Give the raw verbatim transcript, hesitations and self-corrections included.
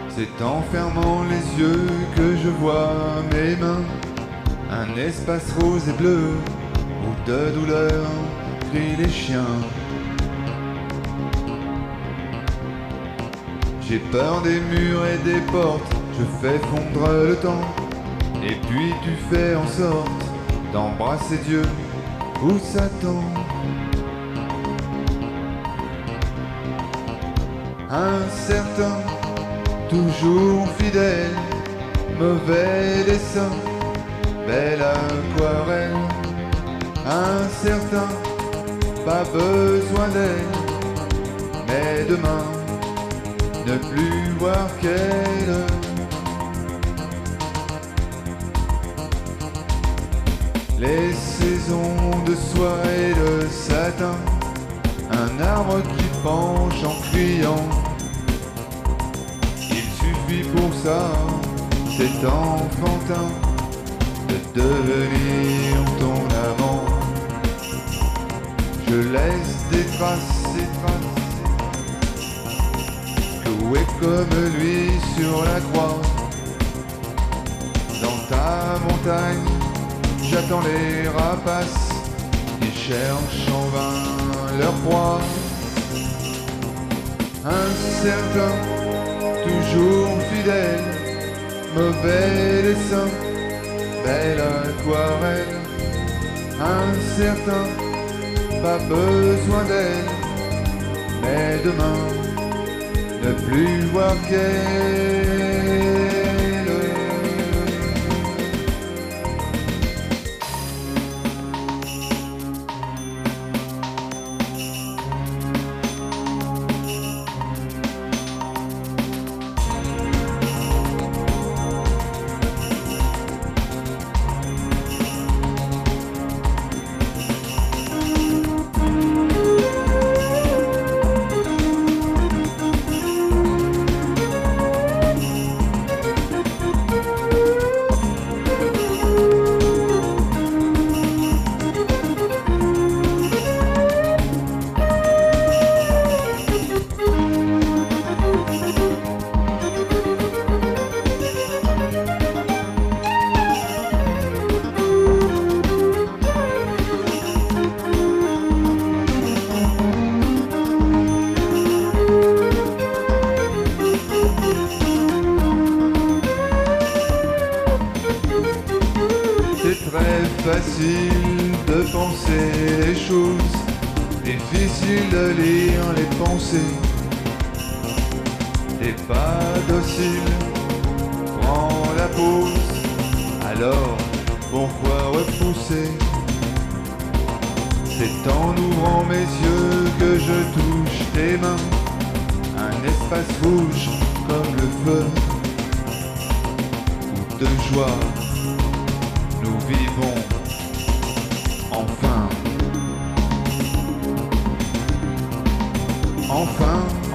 C'est en fermant les yeux que je vois mes mains, un espace rose et bleu où de douleur crient les chiens. J'ai peur des murs et des portes, je fais fondre le temps, et puis tu fais en sorte d'embrasser Dieu ou Satan. Incertain, toujours fidèle, mauvais dessin, belle aquarelle. Incertain, pas besoin d'elle, mais demain, ne plus voir qu'elle. Les saisons de soie et de satin, un arbre qui penche en criant. Il suffit pour ça, c'est enfantin, de devenir ton amant. Je laisse des traces, des traces, clouées comme lui sur la croix. Dans ta montagne, j'attends les rapaces qui cherchent en vain leur proie. Incertain, toujours fidèle, mauvais dessin, belle aquarelle. Incertain, pas besoin d'elle, mais demain, ne plus voir qu'elle. C'est très facile de penser les choses, difficile de lire les pensées. T'es pas docile, prends la pause, alors pourquoi repousser? C'est en ouvrant mes yeux que je touche tes mains, un espace rouge comme le feu, où de joie nous vivons enfin. Enfin.